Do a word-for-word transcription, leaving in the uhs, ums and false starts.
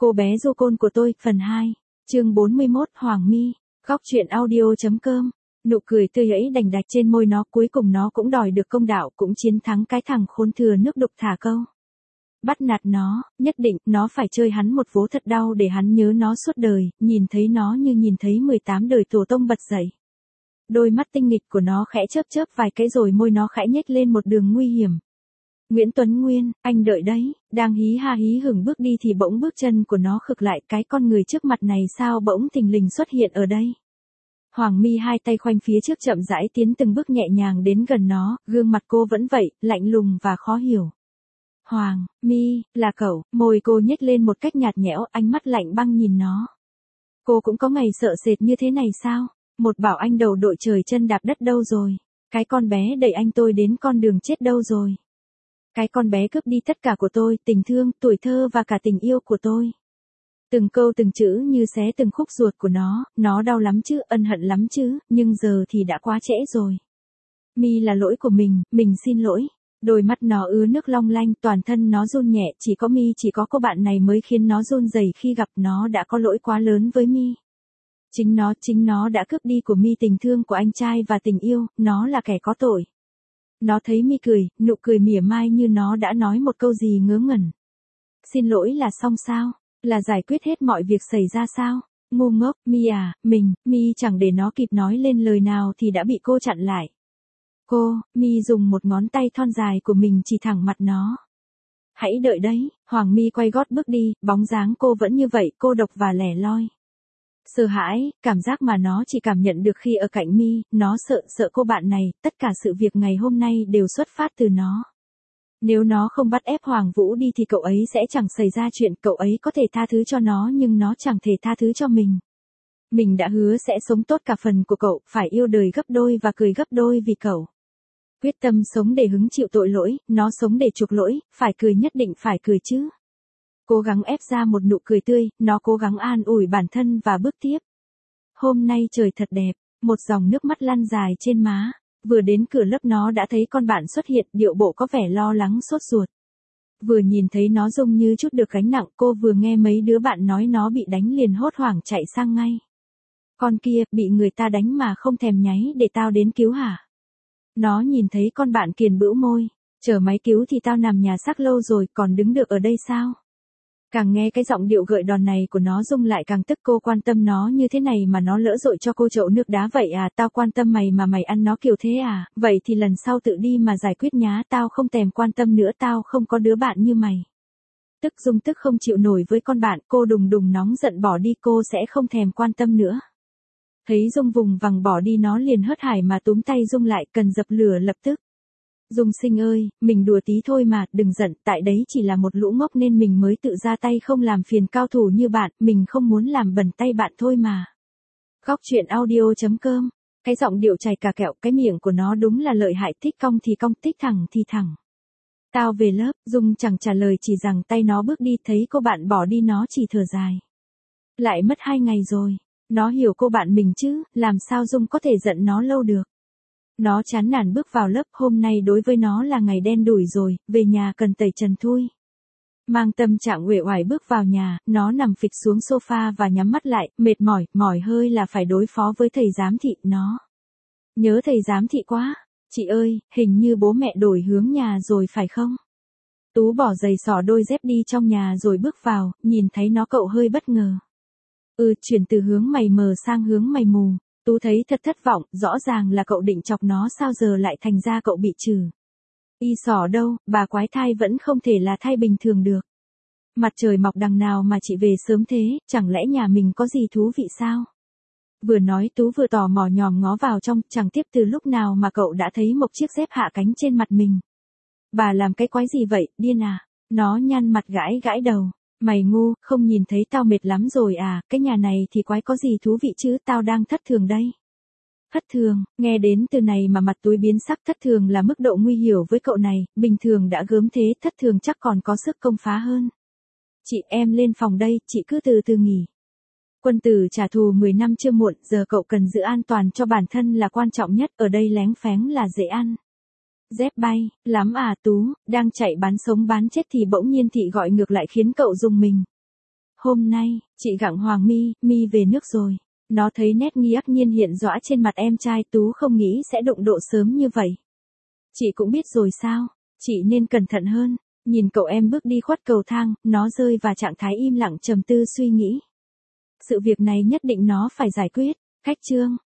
Cô bé du côn của tôi, phần hai, chương bốn mươi mốt, Hoàng My, góc truyện audio.com. Nụ cười tươi ấy đành đạch trên môi nó, cuối cùng nó cũng đòi được công đạo, cũng chiến thắng cái thằng khốn thừa nước đục thả câu. Bắt nạt nó, nhất định, nó phải chơi hắn một vố thật đau để hắn nhớ nó suốt đời, nhìn thấy nó như nhìn thấy mười tám đời tổ tông bật dậy. Đôi mắt tinh nghịch của nó khẽ chớp chớp vài cái rồi môi nó khẽ nhếch lên một đường nguy hiểm. Nguyễn Tuấn Nguyên, anh đợi đấy, đang hí ha hí hửng bước đi thì bỗng bước chân của nó khựng lại, cái con người trước mặt này sao bỗng thình lình xuất hiện ở đây. Hoàng My hai tay khoanh phía trước chậm rãi tiến từng bước nhẹ nhàng đến gần nó, gương mặt cô vẫn vậy, lạnh lùng và khó hiểu. Hoàng My, là cậu, môi cô nhếch lên một cách nhạt nhẽo, ánh mắt lạnh băng nhìn nó. Cô cũng có ngày sợ sệt như thế này sao? Một bảo anh đầu đội trời chân đạp đất đâu rồi? Cái con bé đẩy anh tôi đến con đường chết đâu rồi? Cái con bé cướp đi tất cả của tôi, tình thương, tuổi thơ và cả tình yêu của tôi. Từng câu từng chữ như xé từng khúc ruột của nó, nó đau lắm chứ, ân hận lắm chứ, nhưng giờ thì đã quá trễ rồi. My là lỗi của mình, mình xin lỗi. Đôi mắt nó ứa nước long lanh, toàn thân nó run nhẹ, chỉ có My, chỉ có cô bạn này mới khiến nó run rẩy khi gặp nó đã có lỗi quá lớn với My. Chính nó, chính nó đã cướp đi của My tình thương của anh trai và tình yêu, nó là kẻ có tội. Nó thấy My cười, nụ cười mỉa mai như nó đã nói một câu gì ngớ ngẩn. Xin lỗi là xong sao? Là giải quyết hết mọi việc xảy ra sao? Ngu ngốc, My à, mình, My chẳng để nó kịp nói lên lời nào thì đã bị cô chặn lại. Cô, My dùng một ngón tay thon dài của mình chỉ thẳng mặt nó. Hãy đợi đấy, Hoàng My quay gót bước đi, bóng dáng cô vẫn như vậy, cô độc và lẻ loi. Sợ hãi, cảm giác mà nó chỉ cảm nhận được khi ở cạnh My, nó sợ, sợ cô bạn này, tất cả sự việc ngày hôm nay đều xuất phát từ nó. Nếu nó không bắt ép Hoàng Vũ đi thì cậu ấy sẽ chẳng xảy ra chuyện, cậu ấy có thể tha thứ cho nó nhưng nó chẳng thể tha thứ cho mình. Mình đã hứa sẽ sống tốt cả phần của cậu, phải yêu đời gấp đôi và cười gấp đôi vì cậu. Quyết tâm sống để hứng chịu tội lỗi, nó sống để chuộc lỗi, phải cười nhất định phải cười chứ. Cố gắng ép ra một nụ cười tươi, nó cố gắng an ủi bản thân và bước tiếp. Hôm nay trời thật đẹp, một dòng nước mắt lăn dài trên má. Vừa đến cửa lớp nó đã thấy con bạn xuất hiện, điệu bộ có vẻ lo lắng sốt ruột. Vừa nhìn thấy nó giống như chút được gánh nặng, cô vừa nghe mấy đứa bạn nói nó bị đánh liền hốt hoảng chạy sang ngay. Con kia, bị người ta đánh mà không thèm nháy để tao đến cứu hả? Nó nhìn thấy con bạn kiền bĩu môi, chờ máy cứu thì tao nằm nhà xác lâu rồi, còn đứng được ở đây sao? Càng nghe cái giọng điệu gợi đòn này của nó rung lại càng tức, cô quan tâm nó như thế này mà nó lỡ dội cho cô chậu nước đá vậy à, tao quan tâm mày mà mày ăn nó kiểu thế à, vậy thì lần sau tự đi mà giải quyết nhá, tao không thèm quan tâm nữa, tao không có đứa bạn như mày. Tức Dung tức không chịu nổi với con bạn, cô đùng đùng nóng giận bỏ đi, cô sẽ không thèm quan tâm nữa. Thấy Dung vùng vằng bỏ đi nó liền hớt hải mà túm tay Dung lại, cần dập lửa lập tức. Dung sinh ơi, mình đùa tí thôi mà, đừng giận, tại đấy chỉ là một lũ ngốc nên mình mới tự ra tay không làm phiền cao thủ như bạn, mình không muốn làm bẩn tay bạn thôi mà. Góc truyện audio.com, cái giọng điệu chảy cả kẹo, cái miệng của nó đúng là lợi hại, thích cong thì cong, thích thẳng thì thẳng. Tao về lớp, Dung chẳng trả lời chỉ rằng tay nó bước đi, thấy cô bạn bỏ đi nó chỉ thở dài. Lại mất hai ngày rồi, nó hiểu cô bạn mình chứ, làm sao Dung có thể giận nó lâu được. Nó chán nản bước vào lớp, hôm nay đối với nó là ngày đen đủi rồi, về nhà cần tẩy trần thui. Mang tâm trạng uể oải bước vào nhà, nó nằm phịch xuống sofa và nhắm mắt lại, mệt mỏi, mỏi hơi là phải đối phó với thầy giám thị, nó. Nhớ thầy giám thị quá, chị ơi, hình như bố mẹ đổi hướng nhà rồi phải không? Tú bỏ giày xỏ đôi dép đi trong nhà rồi bước vào, nhìn thấy nó cậu hơi bất ngờ. Ừ, chuyển từ hướng mày mờ sang hướng mày mù. Tú thấy thật thất vọng, rõ ràng là cậu định chọc nó sao giờ lại thành ra cậu bị trừ. Y xỏ đâu, bà quái thai vẫn không thể là thai bình thường được. Mặt trời mọc đằng nào mà chị về sớm thế, chẳng lẽ nhà mình có gì thú vị sao? Vừa nói Tú vừa tò mò nhòm ngó vào trong, chẳng tiếp từ lúc nào mà cậu đã thấy một chiếc dép hạ cánh trên mặt mình. Bà làm cái quái gì vậy, điên à? Nó nhăn mặt gãi gãi đầu. Mày ngu, không nhìn thấy tao mệt lắm rồi à, cái nhà này thì quái có gì thú vị chứ, tao đang thất thường đây. Thất thường, nghe đến từ này mà mặt Túi biến sắc, thất thường là mức độ nguy hiểm với cậu này, bình thường đã gớm thế, thất thường chắc còn có sức công phá hơn. Chị em lên phòng đây, chị cứ từ từ nghỉ. Quân tử trả thù mười năm chưa muộn, giờ cậu cần giữ an toàn cho bản thân là quan trọng nhất, ở đây léng phéng là dễ ăn. Dép bay, lắm à Tú, đang chạy bán sống bán chết thì bỗng nhiên Thị gọi ngược lại khiến cậu rùng mình. Hôm nay, chị gặng Hoàng My, My về nước rồi. Nó thấy nét nghi nhiên hiện rõ trên mặt em trai Tú không nghĩ sẽ đụng độ sớm như vậy. Chị cũng biết rồi sao, chị nên cẩn thận hơn. Nhìn cậu em bước đi khuất cầu thang, nó rơi vào trạng thái im lặng trầm tư suy nghĩ. Sự việc này nhất định nó phải giải quyết. Khách trương.